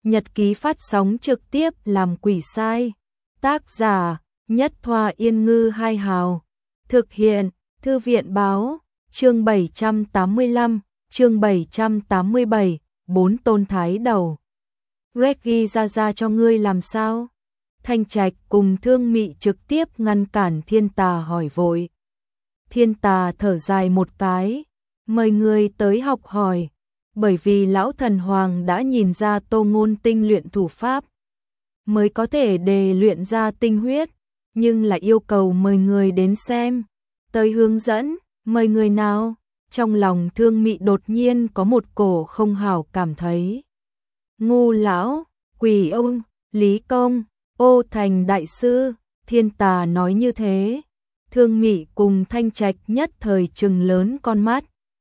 Nhật ký phát sóng trực tiếp làm quỷ sai. Tác giả Nhất Thoa Yên Ngư Hai Hào. Thực hiện Thư viện Báo. Chương 785, chương 787, 4 tôn thái đầu. Reggie ra cho ngươi làm sao? Thanh Trạch cùng Thương Mị trực tiếp ngăn cản Thiên Tà hỏi vội. Thiên Tà thở dài một cái, mời người tới học hỏi, bởi vì lão thần hoàng đã nhìn ra Tô Ngôn tinh luyện thủ pháp, mới có thể đề luyện ra tinh huyết, nhưng là yêu cầu mời người đến xem, tới hướng dẫn, mời người nào? Trong lòng Thương Mị đột nhiên có một cổ không hảo cảm thấy. Ngu lão, Quỷ ông, Lý Công, Ô Thành đại sư, Thiên Tà nói như thế. Thương Mị cùng Thanh Trạch nhất thời trừng lớn con mắt.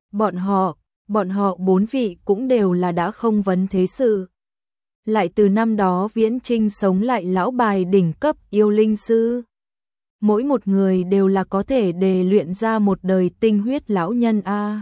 Bọn họ 4 vị cũng đều là đã không vấn thế sự. Lại từ năm đó Viễn Trinh sống lại lão bài đỉnh cấp yêu linh sư. Mỗi một người đều là có thể đề luyện ra một đời tinh huyết lão nhân a.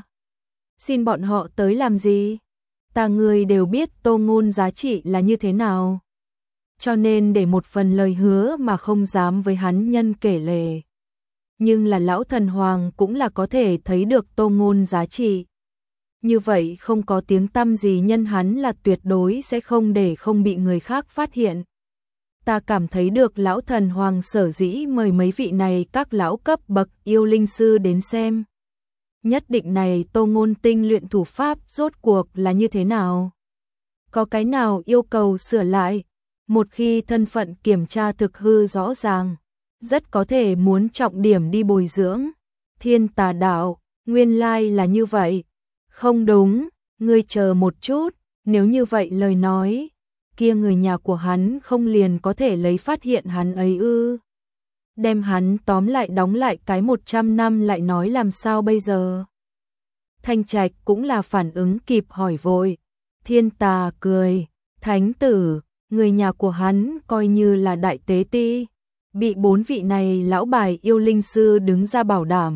Xin bọn họ tới làm gì? Ta người đều biết Tô Ngôn giá trị là như thế nào. Cho nên để một phần lời hứa mà không dám với hắn nhân kể lể. Nhưng là lão thần hoàng cũng là có thể thấy được Tô Ngôn giá trị. Như vậy không có tiếng tăm gì nhân hắn là tuyệt đối sẽ không để không bị người khác phát hiện. Ta cảm thấy được lão thần hoàng sở dĩ mời mấy vị này các lão cấp bậc yêu linh sư đến xem. Nhất định này Tô Ngôn tinh luyện thủ pháp rốt cuộc là như thế nào? Có cái nào yêu cầu sửa lại? Một khi thân phận kiểm tra thực hư rõ ràng, rất có thể muốn trọng điểm đi bồi dưỡng. Thiên Tà đạo, nguyên lai là như vậy. Không đúng, ngươi chờ một chút, nếu như vậy lời nói, kia người nhà của hắn không liền có thể lấy phát hiện hắn ấy ư? Đem hắn tóm lại đóng lại cái 100 năm lại nói làm sao bây giờ? Thanh Trạch cũng là phản ứng kịp hỏi vội. Thiên Tà cười, thánh tử, người nhà của hắn coi như là đại tế ti, bị 4 vị này lão bài yêu linh sư đứng ra bảo đảm.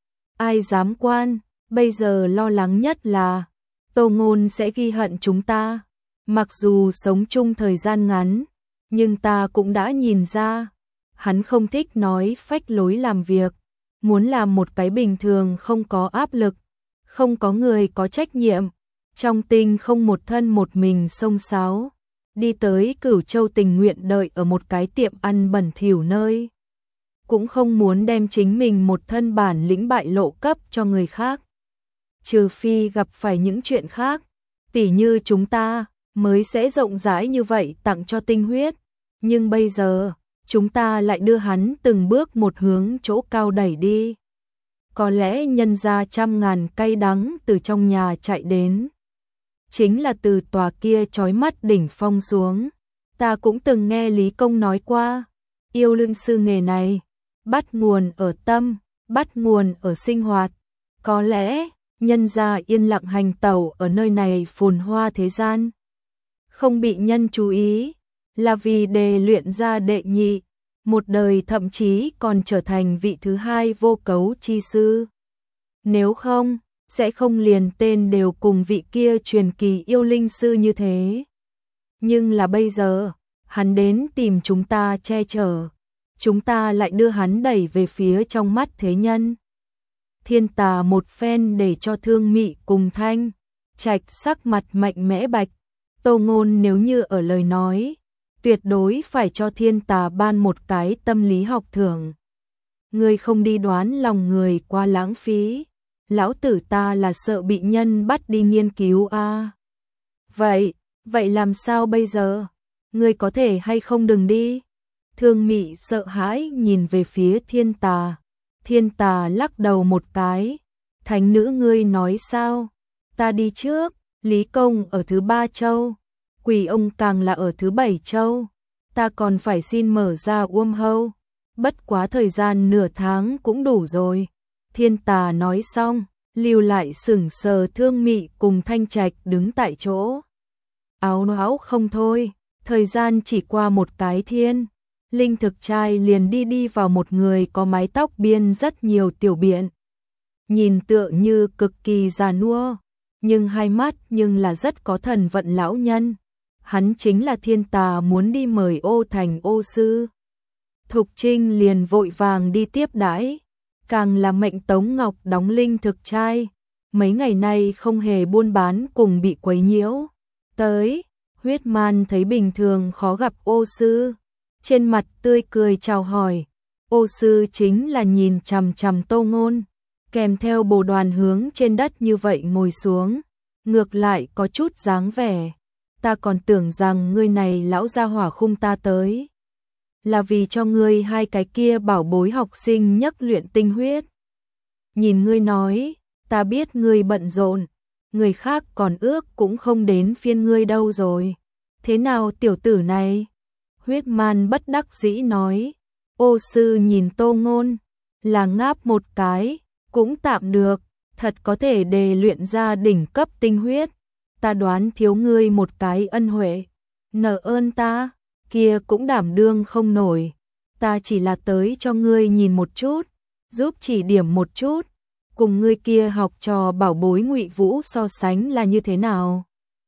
Ai dám quan, bây giờ lo lắng nhất là Tô Ngôn sẽ ghi hận chúng ta. Mặc dù sống chung thời gian ngắn, nhưng ta cũng đã nhìn ra, hắn không thích nói phách lối làm việc, muốn làm một cái bình thường không có áp lực, không có người có trách nhiệm, trong tinh không một thân một mình xông xáo, đi tới Cửu Châu tình nguyện đợi ở một cái tiệm ăn bẩn thỉu nơi. Cũng không muốn đem chính mình một thân bản lĩnh bại lộ cấp cho người khác. Trừ phi gặp phải những chuyện khác, tỉ như chúng ta mới sẽ rộng rãi như vậy tặng cho tinh huyết. Nhưng bây giờ, chúng ta lại đưa hắn từng bước một hướng chỗ cao đẩy đi. Có lẽ nhân ra trăm ngàn cay đắng từ trong nhà chạy đến. Chính là từ tòa kia chói mắt đỉnh phong xuống. Ta cũng từng nghe Lý Công nói qua, yêu linh sư nghề này, bắt nguồn ở tâm, bắt nguồn ở sinh hoạt. Có lẽ, nhân gia yên lặng hành tẩu ở nơi này phồn hoa thế gian, không bị nhân chú ý, là vì đề luyện ra đệ nhị, một đời thậm chí còn trở thành vị thứ hai vô cấu chi sư. Nếu không, sẽ không liền tên đều cùng vị kia truyền kỳ yêu linh sư như thế. Nhưng là bây giờ, hắn đến tìm chúng ta che chở, chúng ta lại đưa hắn đẩy về phía trong mắt thế nhân. Thiên Tà một phen để cho Thương Mị cùng Thanh Trạch sắc mặt mạnh mẽ bạch. Tô Ngôn nếu như ở lời nói, tuyệt đối phải cho Thiên Tà ban một cái tâm lý học thưởng. Người không đi đoán lòng người qua lãng phí, lão tử ta là sợ bị nhân bắt đi nghiên cứu a. Vậy làm sao bây giờ? Người có thể hay không đừng đi? Thương Mị sợ hãi nhìn về phía Thiên Tà. Thiên Tà lắc đầu một cái. Thánh nữ ngươi nói sao? Ta đi trước, Lý Công ở thứ 3 châu, Quỷ ông càng là ở thứ 7 châu. Ta còn phải xin mở ra hâu. Bất quá thời gian nửa tháng cũng đủ rồi. Thiên Tà nói xong, lưu lại sững sờ Thương Mị cùng Thanh Trạch đứng tại chỗ. Áo não không thôi, thời gian chỉ qua một cái thiên. Linh thực trai liền đi vào một người có mái tóc biên rất nhiều tiểu biện. Nhìn tựa như cực kỳ già nua, nhưng hai mắt nhưng là rất có thần vận lão nhân. hắn chính là thiên tà muốn đi mời ô thành ô sư. Thục Trinh liền vội vàng đi tiếp đãi, càng là mệnh Tống Ngọc đóng linh thực trai, mấy ngày nay không hề buôn bán cùng bị quấy nhiễu. Tới, Huyết Man thấy bình thường khó gặp ô sư, trên mặt tươi cười chào hỏi. Ô sư chính là nhìn chằm chằm Tô Ngôn, kèm theo bồ đoàn hướng trên đất như vậy ngồi xuống, ngược lại có chút dáng vẻ. Ta còn tưởng rằng ngươi này lão gia hỏa khung ta tới là vì cho ngươi hai cái kia bảo bối học sinh nhất luyện tinh huyết. Nhìn ngươi nói, ta biết ngươi bận rộn, người khác còn ước cũng không đến phiên ngươi đâu rồi. Thế nào tiểu tử này? Huyết Man bất đắc dĩ nói. Ô sư nhìn Tô Ngôn, là ngáp một cái, cũng tạm được, thật có thể đề luyện ra đỉnh cấp tinh huyết. Ta đoán thiếu ngươi một cái ân huệ, nợ ơn ta, kia cũng đảm đương không nổi. Ta chỉ là tới cho ngươi nhìn một chút, giúp chỉ điểm một chút, cùng ngươi kia học trò bảo bối Ngụy Vũ so sánh là như thế nào?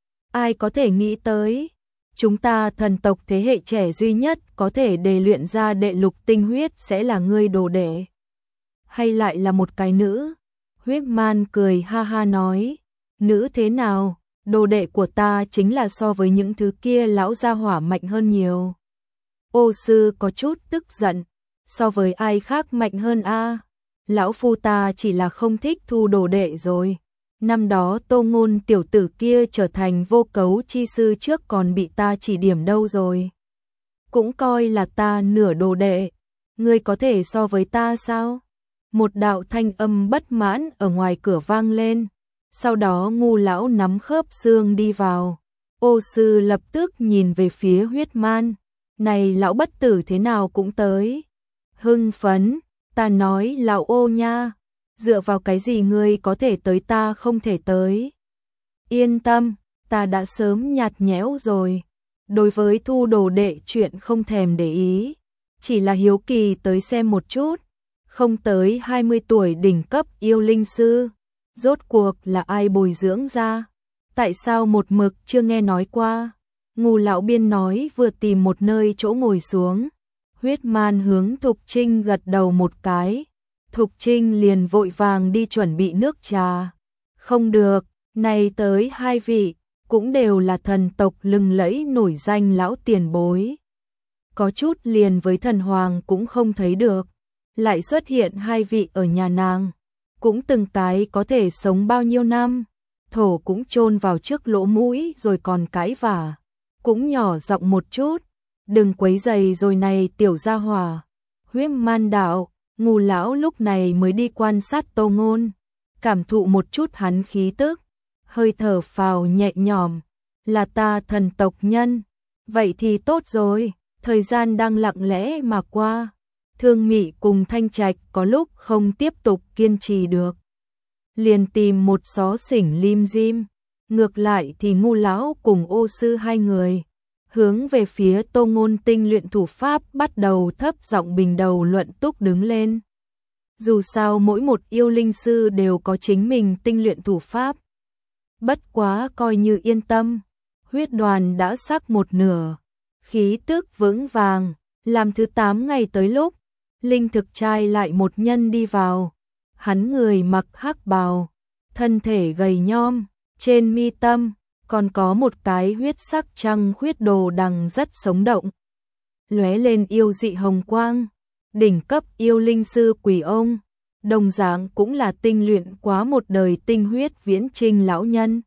Ai có thể nghĩ tới, chúng ta thần tộc thế hệ trẻ duy nhất có thể đề luyện ra đệ lục tinh huyết sẽ là ngươi đồ đệ. Hay lại là một cái nữ? Huyết Man cười ha ha nói, nữ thế nào? Đồ đệ của ta chính là so với những thứ kia lão gia hỏa mạnh hơn nhiều. Ô sư có chút tức giận, so với ai khác mạnh hơn a? Lão phu ta chỉ là không thích thu đồ đệ rồi. Năm đó Tô Ngôn tiểu tử kia trở thành vô cấu chi sư trước còn bị ta chỉ điểm đâu rồi. Cũng coi là ta nửa đồ đệ, ngươi có thể so với ta sao? Một đạo thanh âm bất mãn ở ngoài cửa vang lên. Sau đó Ngu lão nắm khớp xương đi vào. Ô sư lập tức nhìn về phía Huyết Man. Này lão bất tử thế nào cũng tới. Hưng phấn, ta nói lão ô nha, dựa vào cái gì ngươi có thể tới ta không thể tới. Yên tâm, ta đã sớm nhạt nhẽo rồi. Đối với thu đồ đệ chuyện không thèm để ý. Chỉ là hiếu kỳ tới xem một chút. Không tới 20 tuổi đỉnh cấp yêu linh sư. Rốt cuộc là ai bồi dưỡng ra? Tại sao một mực chưa nghe nói qua? Ngu lão biên nói vừa tìm một nơi chỗ ngồi xuống. Huyết Man hướng Thục Trinh gật đầu một cái. Thục Trinh liền vội vàng đi chuẩn bị nước trà. Không được, này tới hai vị, cũng đều là thần tộc lừng lẫy nổi danh lão tiền bối. Có chút liền với thần hoàng cũng không thấy được. Lại xuất hiện hai vị ở nhà nàng. Cũng từng cái có thể sống bao nhiêu năm, thổ cũng chôn vào trước lỗ mũi rồi còn cãi vả, cũng nhỏ giọng một chút, đừng quấy rầy rồi này tiểu gia hỏa. Huyết Man đạo, Ngu lão lúc này mới đi quan sát Tô Ngôn, cảm thụ một chút hắn khí tức, hơi thở phào nhẹ nhõm, là ta thần tộc nhân, vậy thì tốt rồi, thời gian đang lặng lẽ mà qua. Thương Mị cùng Thanh Trạch có lúc không tiếp tục kiên trì được, liền tìm một xó xỉnh lim dim. Ngược lại thì Ngu lão cùng Ô sư hai người hướng về phía Tô Ngôn tinh luyện thủ pháp bắt đầu thấp giọng bình đầu luận túc đứng lên. Dù sao mỗi một yêu linh sư đều có chính mình tinh luyện thủ pháp. Bất quá coi như yên tâm, huyết đoàn đã sắc một nửa, khí tức vững vàng. Làm thứ 8 ngày tới lúc linh thực trai lại một nhân đi vào, hắn người mặc hắc bào, thân thể gầy nhom, trên mi tâm còn có một cái huyết sắc trăng khuyết đồ đằng rất sống động, lóe lên yêu dị hồng quang. Đỉnh cấp yêu linh sư Quỷ Ông, đồng dạng cũng là tinh luyện quá một đời tinh huyết viễn trinh lão nhân.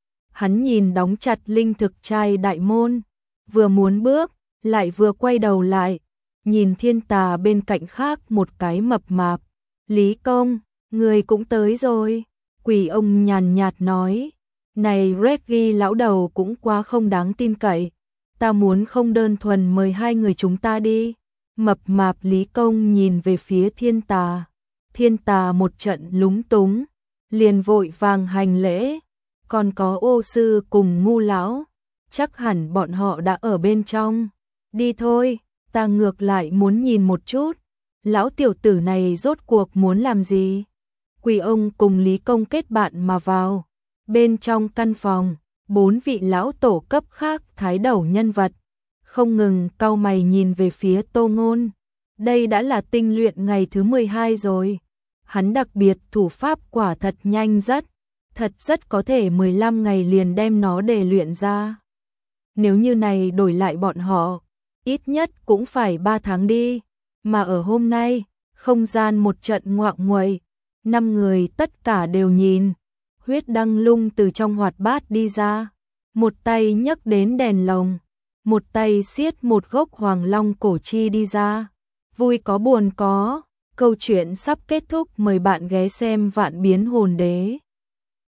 Hắn nhìn đóng chặt linh thực trai đại môn, vừa muốn bước, lại vừa quay đầu lại, nhìn thiên tà bên cạnh khác một cái mập mạp. Lý công, người cũng tới rồi. Quỷ Ông nhàn nhạt nói, này Reggie lão đầu cũng quá không đáng tin cậy, ta muốn không đơn thuần mời hai người chúng ta đi. Mập mạp Lý công nhìn về phía thiên tà một trận lúng túng, liền vội vàng hành lễ. Còn có Ô sư cùng Ngu lão, chắc hẳn bọn họ đã ở bên trong. Đi thôi, ta ngược lại muốn nhìn một chút, lão tiểu tử này rốt cuộc muốn làm gì. Quỷ Ông cùng Lý công kết bạn mà vào. Bên trong căn phòng, 4 vị lão tổ cấp khác thái đầu nhân vật, không ngừng cau mày nhìn về phía Tô Ngôn. Đây đã là tinh luyện ngày thứ 12 rồi. Hắn đặc biệt thủ pháp quả thật nhanh rất có thể 15 ngày liền đem nó để luyện ra. Nếu như này đổi lại bọn họ, ít nhất cũng phải 3 tháng đi, mà ở hôm nay, không gian một trận ngoạng nguậy, 5 người tất cả đều nhìn, Huyết Đăng Lung từ trong hoạt bát đi ra, một tay nhấc đến đèn lồng, một tay siết một gốc hoàng long cổ chi đi ra. Vui có buồn có, câu chuyện sắp kết thúc, mời bạn ghé xem Vạn Biến Hồn Đế.